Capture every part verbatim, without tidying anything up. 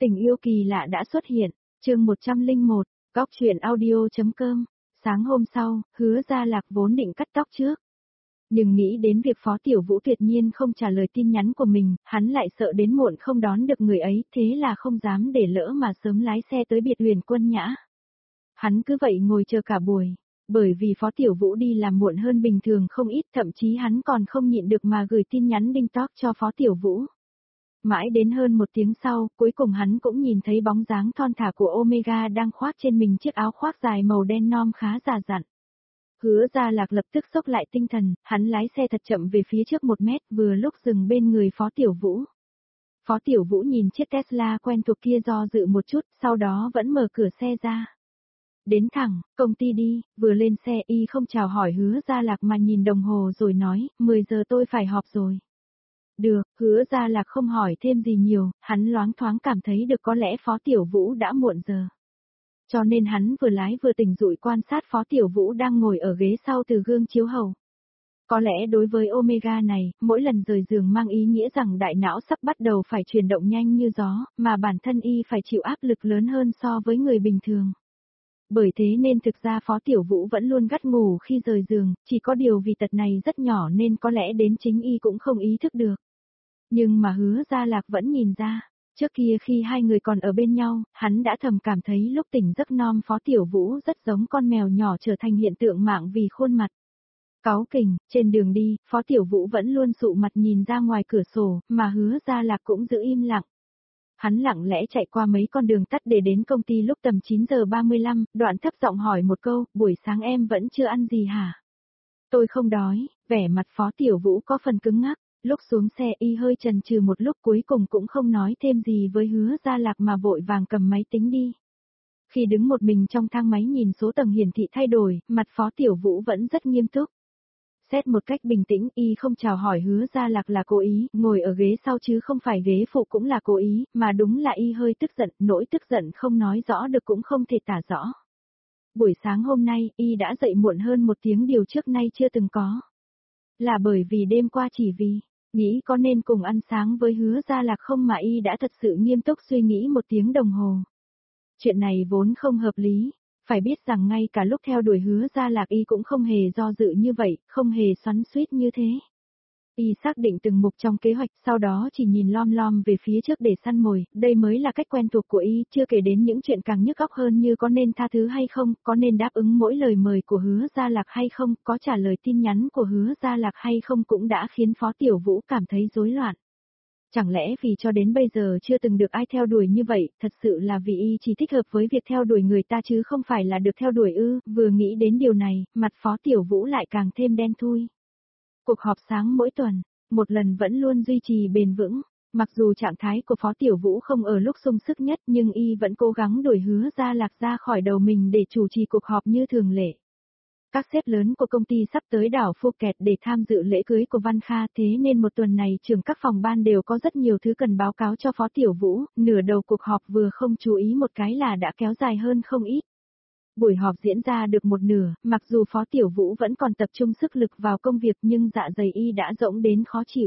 Tình yêu kỳ lạ đã xuất hiện, chương một trăm lẻ một, góc truyện audio.com. Sáng hôm sau, Hứa Gia Lạc vốn định cắt tóc trước. Nhưng nghĩ đến việc Phó Tiểu Vũ tuyệt nhiên không trả lời tin nhắn của mình, hắn lại sợ đến muộn không đón được người ấy, thế là không dám để lỡ mà sớm lái xe tới biệt Huyền Quân Nhã. Hắn cứ vậy ngồi chờ cả buổi, bởi vì Phó Tiểu Vũ đi làm muộn hơn bình thường không ít, thậm chí hắn còn không nhịn được mà gửi tin nhắn đinh toc cho Phó Tiểu Vũ. Mãi đến hơn một tiếng sau, cuối cùng hắn cũng nhìn thấy bóng dáng thon thả của Omega đang khoác trên mình chiếc áo khoác dài màu đen nom khá già dặn. Hứa Gia Lạc lập tức xốc lại tinh thần, hắn lái xe thật chậm về phía trước một mét vừa lúc dừng bên người Phó Tiểu Vũ. Phó Tiểu Vũ nhìn chiếc Tesla quen thuộc kia do dự một chút, sau đó vẫn mở cửa xe ra. Đến thẳng, công ty đi, vừa lên xe y không chào hỏi Hứa Gia Lạc mà nhìn đồng hồ rồi nói, mười giờ tôi phải họp rồi. Được, Hứa Gia Lạc không hỏi thêm gì nhiều, hắn loáng thoáng cảm thấy được có lẽ Phó Tiểu Vũ đã muộn giờ. Cho nên hắn vừa lái vừa tỉnh dụi quan sát Phó Tiểu Vũ đang ngồi ở ghế sau từ gương chiếu hậu. Có lẽ đối với Omega này, mỗi lần rời giường mang ý nghĩa rằng đại não sắp bắt đầu phải chuyển động nhanh như gió, mà bản thân y phải chịu áp lực lớn hơn so với người bình thường. Bởi thế nên thực ra Phó Tiểu Vũ vẫn luôn gắt ngủ khi rời giường, chỉ có điều vì tật này rất nhỏ nên có lẽ đến chính y cũng không ý thức được. Nhưng mà Hứa Gia Lạc vẫn nhìn ra, trước kia khi hai người còn ở bên nhau, hắn đã thầm cảm thấy lúc tỉnh giấc non Phó Tiểu Vũ rất giống con mèo nhỏ trở thành hiện tượng mạng vì khuôn mặt. Cáu kỉnh, trên đường đi, Phó Tiểu Vũ vẫn luôn sụ mặt nhìn ra ngoài cửa sổ, mà Hứa Gia Lạc cũng giữ im lặng. Hắn lặng lẽ chạy qua mấy con đường tắt để đến công ty lúc tầm chín giờ ba mươi lăm, đoạn thấp giọng hỏi một câu, buổi sáng em vẫn chưa ăn gì hả? Tôi không đói, vẻ mặt Phó Tiểu Vũ có phần cứng ngắc, lúc xuống xe y hơi chần chừ một lúc cuối cùng cũng không nói thêm gì với Hứa Gia Lạc mà vội vàng cầm máy tính đi. Khi đứng một mình trong thang máy nhìn số tầng hiển thị thay đổi, mặt Phó Tiểu Vũ vẫn rất nghiêm túc. Xét một cách bình tĩnh, y không chào hỏi Hứa Gia Lạc là cố ý, ngồi ở ghế sau chứ không phải ghế phụ cũng là cố ý, mà đúng là y hơi tức giận, nỗi tức giận không nói rõ được cũng không thể tả rõ. Buổi sáng hôm nay, y đã dậy muộn hơn một tiếng điều trước nay chưa từng có. Là bởi vì đêm qua chỉ vì, nghĩ có nên cùng ăn sáng với Hứa Gia Lạc không mà y đã thật sự nghiêm túc suy nghĩ một tiếng đồng hồ. Chuyện này vốn không hợp lý. Phải biết rằng ngay cả lúc theo đuổi Hứa Gia Lạc y cũng không hề do dự như vậy, không hề xoắn xuýt như thế. Y xác định từng mục trong kế hoạch, sau đó chỉ nhìn lom lom về phía trước để săn mồi, đây mới là cách quen thuộc của y, chưa kể đến những chuyện càng nhức óc hơn như có nên tha thứ hay không, có nên đáp ứng mỗi lời mời của Hứa Gia Lạc hay không, có trả lời tin nhắn của Hứa Gia Lạc hay không cũng đã khiến Phó Tiểu Vũ cảm thấy rối loạn. Chẳng lẽ vì cho đến bây giờ chưa từng được ai theo đuổi như vậy, thật sự là vì y chỉ thích hợp với việc theo đuổi người ta chứ không phải là được theo đuổi ư, vừa nghĩ đến điều này, mặt Phó Tiểu Vũ lại càng thêm đen thui. Cuộc họp sáng mỗi tuần, một lần vẫn luôn duy trì bền vững, mặc dù trạng thái của Phó Tiểu Vũ không ở lúc sung sức nhất nhưng y vẫn cố gắng đuổi Hứa Gia Lạc ra khỏi đầu mình để chủ trì cuộc họp như thường lệ. Các sếp lớn của công ty sắp tới đảo Phuket để tham dự lễ cưới của Văn Kha thế nên một tuần này trưởng các phòng ban đều có rất nhiều thứ cần báo cáo cho Phó Tiểu Vũ, nửa đầu cuộc họp vừa không chú ý một cái là đã kéo dài hơn không ít. Buổi họp diễn ra được một nửa, mặc dù Phó Tiểu Vũ vẫn còn tập trung sức lực vào công việc nhưng dạ dày y đã rỗng đến khó chịu.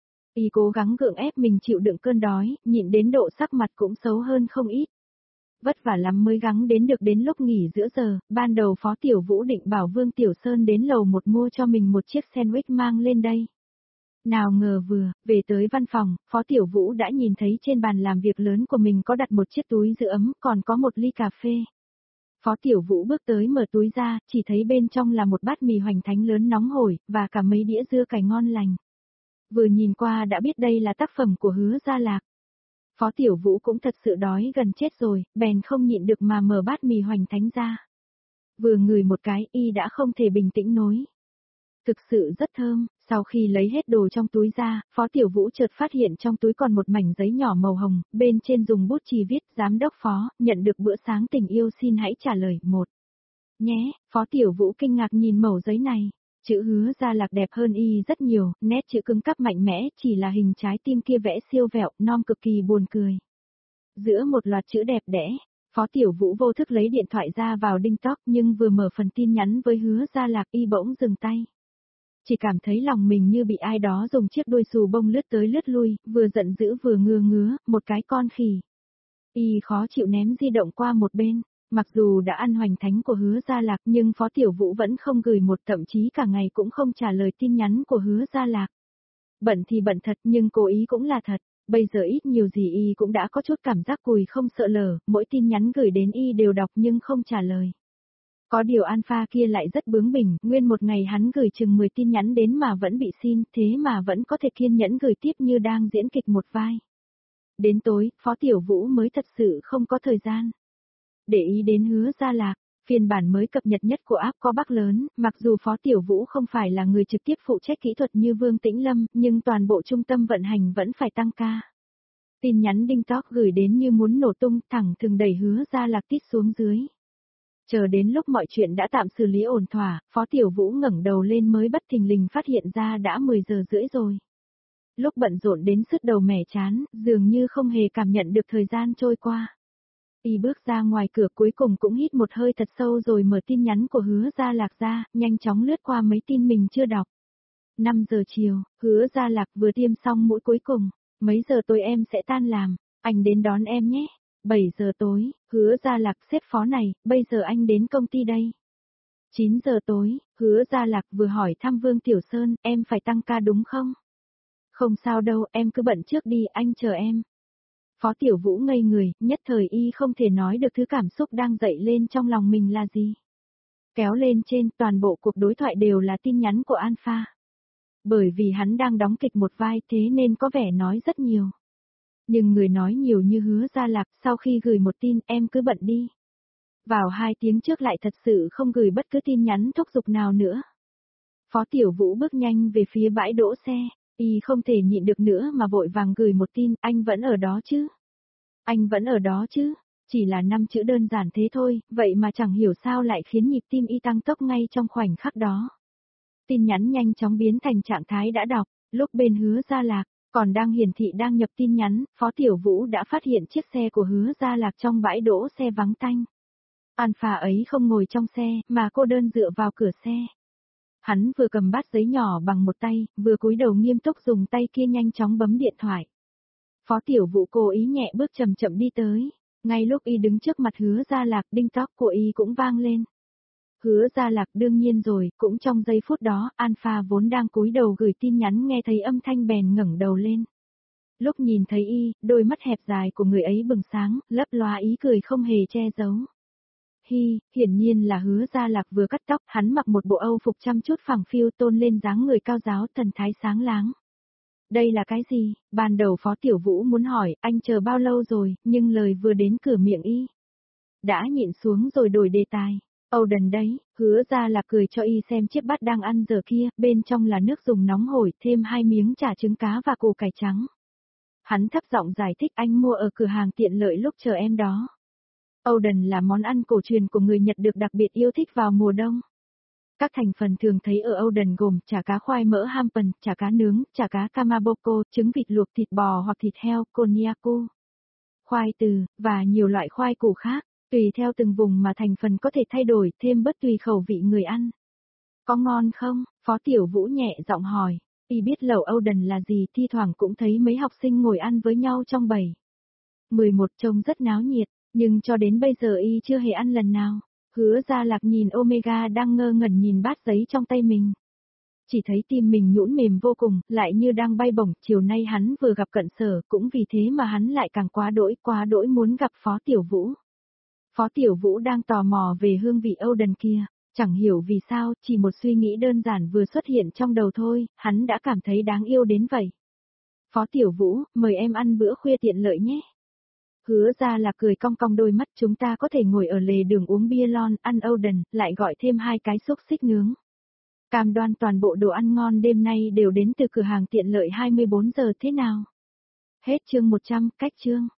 Y cố gắng gượng ép mình chịu đựng cơn đói, nhịn đến độ sắc mặt cũng xấu hơn không ít. Vất vả lắm mới gắng đến được đến lúc nghỉ giữa giờ, ban đầu Phó Tiểu Vũ định bảo Vương Tiểu Sơn đến lầu một mua cho mình một chiếc sandwich mang lên đây. Nào ngờ vừa, về tới văn phòng, Phó Tiểu Vũ đã nhìn thấy trên bàn làm việc lớn của mình có đặt một chiếc túi giữ ấm, còn có một ly cà phê. Phó Tiểu Vũ bước tới mở túi ra, chỉ thấy bên trong là một bát mì hoành thánh lớn nóng hổi, và cả mấy đĩa dưa cải ngon lành. Vừa nhìn qua đã biết đây là tác phẩm của Hứa Gia Lạc. Phó Tiểu Vũ cũng thật sự đói gần chết rồi, bèn không nhịn được mà mở bát mì hoành thánh ra. Vừa ngửi một cái, y đã không thể bình tĩnh nổi. Thực sự rất thơm, sau khi lấy hết đồ trong túi ra, Phó Tiểu Vũ chợt phát hiện trong túi còn một mảnh giấy nhỏ màu hồng, bên trên dùng bút chì viết, giám đốc Phó, nhận được bữa sáng tình yêu xin hãy trả lời, một. Nhé, Phó Tiểu Vũ kinh ngạc nhìn mẩu giấy này. Chữ Hứa Gia Lạc đẹp hơn y rất nhiều, nét chữ cứng cáp mạnh mẽ, chỉ là hình trái tim kia vẽ siêu vẹo, non cực kỳ buồn cười. Giữa một loạt chữ đẹp đẽ, Phó Tiểu Vũ vô thức lấy điện thoại ra vào đinh toc nhưng vừa mở phần tin nhắn với Hứa Gia Lạc y bỗng dừng tay. Chỉ cảm thấy lòng mình như bị ai đó dùng chiếc đuôi xù bông lướt tới lướt lui, vừa giận dữ vừa ngứa ngứa, một cái con khỉ. Y khó chịu ném di động qua một bên. Mặc dù đã ăn hoành thánh của Hứa Gia Lạc nhưng Phó Tiểu Vũ vẫn không gửi một, thậm chí cả ngày cũng không trả lời tin nhắn của Hứa Gia Lạc. Bận thì bận thật nhưng cố ý cũng là thật, bây giờ ít nhiều gì Y cũng đã có chút cảm giác cùi không sợ lở, mỗi tin nhắn gửi đến Y đều đọc nhưng không trả lời. Có điều Alpha kia lại rất bướng bỉnh, nguyên một ngày hắn gửi chừng mười tin nhắn đến mà vẫn bị xin, thế mà vẫn có thể kiên nhẫn gửi tiếp như đang diễn kịch một vai. Đến tối, Phó Tiểu Vũ mới thật sự không có thời gian để ý đến Hứa Gia Lạc. Phiên bản mới cập nhật nhất của app có bug lớn, mặc dù Phó Tiểu Vũ không phải là người trực tiếp phụ trách kỹ thuật như Vương Tĩnh Lâm, nhưng toàn bộ trung tâm vận hành vẫn phải tăng ca. Tin nhắn đinh tóp gửi đến như muốn nổ tung, thẳng thừng đẩy Hứa Gia Lạc tít xuống dưới. Chờ đến lúc mọi chuyện đã tạm xử lý ổn thỏa, Phó Tiểu Vũ ngẩng đầu lên mới bất thình lình phát hiện ra đã mười giờ rưỡi rồi. Lúc bận rộn đến sứt đầu mẻ chán, dường như không hề cảm nhận được thời gian trôi qua. Y bước ra ngoài cửa cuối cùng cũng hít một hơi thật sâu rồi mở tin nhắn của Hứa Gia Lạc ra, nhanh chóng lướt qua mấy tin mình chưa đọc. năm giờ chiều, Hứa Gia Lạc vừa tiêm xong mũi cuối cùng. Mấy giờ tối em sẽ tan làm, anh đến đón em nhé. bảy giờ tối, Hứa Gia Lạc xếp phó này, bây giờ anh đến công ty đây. chín giờ tối, Hứa Gia Lạc vừa hỏi thăm Vương Tiểu Sơn, em phải tăng ca đúng không? Không sao đâu, em cứ bận trước đi, anh chờ em. Phó Tiểu Vũ ngây người, nhất thời Y không thể nói được thứ cảm xúc đang dậy lên trong lòng mình là gì. Kéo lên trên, toàn bộ cuộc đối thoại đều là tin nhắn của Alpha. Bởi vì hắn đang đóng kịch một vai thế nên có vẻ nói rất nhiều. Nhưng người nói nhiều như Hứa Gia Lạc, sau khi gửi một tin em cứ bận đi. Vào hai tiếng trước lại thật sự không gửi bất cứ tin nhắn thúc giục nào nữa. Phó Tiểu Vũ bước nhanh về phía bãi đỗ xe. Y không thể nhịn được nữa mà vội vàng gửi một tin, anh vẫn ở đó chứ? Anh vẫn ở đó chứ? Chỉ là năm chữ đơn giản thế thôi, vậy mà chẳng hiểu sao lại khiến nhịp tim Y tăng tốc ngay trong khoảnh khắc đó. Tin nhắn nhanh chóng biến thành trạng thái đã đọc, lúc bên Hứa Gia Lạc, còn đang hiển thị đang nhập tin nhắn, Phó Tiểu Vũ đã phát hiện chiếc xe của Hứa Gia Lạc trong bãi đỗ xe vắng tanh. Alpha ấy không ngồi trong xe, mà cô đơn dựa vào cửa xe. Hắn vừa cầm bát giấy nhỏ bằng một tay, vừa cúi đầu nghiêm túc dùng tay kia nhanh chóng bấm điện thoại. Phó Tiểu Vũ cố ý nhẹ bước chậm chậm đi tới, ngay lúc Y đứng trước mặt Hứa Gia Lạc, đinh tóc của Y cũng vang lên. Hứa Gia Lạc đương nhiên rồi, cũng trong giây phút đó, Alpha vốn đang cúi đầu gửi tin nhắn nghe thấy âm thanh bèn ngẩng đầu lên. Lúc nhìn thấy Y, đôi mắt hẹp dài của người ấy bừng sáng, lấp lóa ý cười không hề che giấu. Hi, hiển nhiên là Hứa Gia Lạc vừa cắt tóc, hắn mặc một bộ âu phục chăm chút phẳng phiu tôn lên dáng người cao giáo, thần thái sáng láng. Đây là cái gì? Ban đầu Phó Tiểu Vũ muốn hỏi, anh chờ bao lâu rồi, nhưng lời vừa đến cửa miệng Y đã nhịn xuống rồi đổi đề tài. Oden đấy, Hứa Gia Lạc cười cho Y xem chiếc bát đang ăn giờ kia, bên trong là nước dùng nóng hổi, thêm hai miếng chả trứng cá và củ cải trắng. Hắn thấp giọng giải thích, anh mua ở cửa hàng tiện lợi lúc chờ em đó. Oden là món ăn cổ truyền của người Nhật được đặc biệt yêu thích vào mùa đông. Các thành phần thường thấy ở Oden gồm chả cá khoai mỡ hampen, chả cá nướng, chả cá kamaboko, trứng vịt luộc, thịt bò hoặc thịt heo, konnyaku, khoai từ, và nhiều loại khoai củ khác. Tùy theo từng vùng mà thành phần có thể thay đổi, thêm bớt tùy khẩu vị người ăn. Có ngon không? Phó Tiểu Vũ nhẹ giọng hỏi. Y biết lẩu Oden là gì, thi thoảng cũng thấy mấy học sinh ngồi ăn với nhau trong bầy. mười một trông rất náo nhiệt, nhưng cho đến bây giờ Y chưa hề ăn lần nào. Hứa Gia Lạc nhìn Omega đang ngơ ngẩn nhìn bát giấy trong tay mình. Chỉ thấy tim mình nhũn mềm vô cùng, lại như đang bay bổng, chiều nay hắn vừa gặp Cận Sở, cũng vì thế mà hắn lại càng quá đỗi, quá đỗi muốn gặp Phó Tiểu Vũ. Phó Tiểu Vũ đang tò mò về hương vị Oden kia, chẳng hiểu vì sao, chỉ một suy nghĩ đơn giản vừa xuất hiện trong đầu thôi, hắn đã cảm thấy đáng yêu đến vậy. Phó Tiểu Vũ, mời em ăn bữa khuya tiện lợi nhé. Hứa Gia Lạc cười cong cong đôi mắt, chúng ta có thể ngồi ở lề đường uống bia lon, ăn Oden, lại gọi thêm hai cái xúc xích nướng. Cam đoan toàn bộ đồ ăn ngon đêm nay đều đến từ cửa hàng tiện lợi hai mươi bốn giờ thế nào. Hết chương một trăm, cách chương.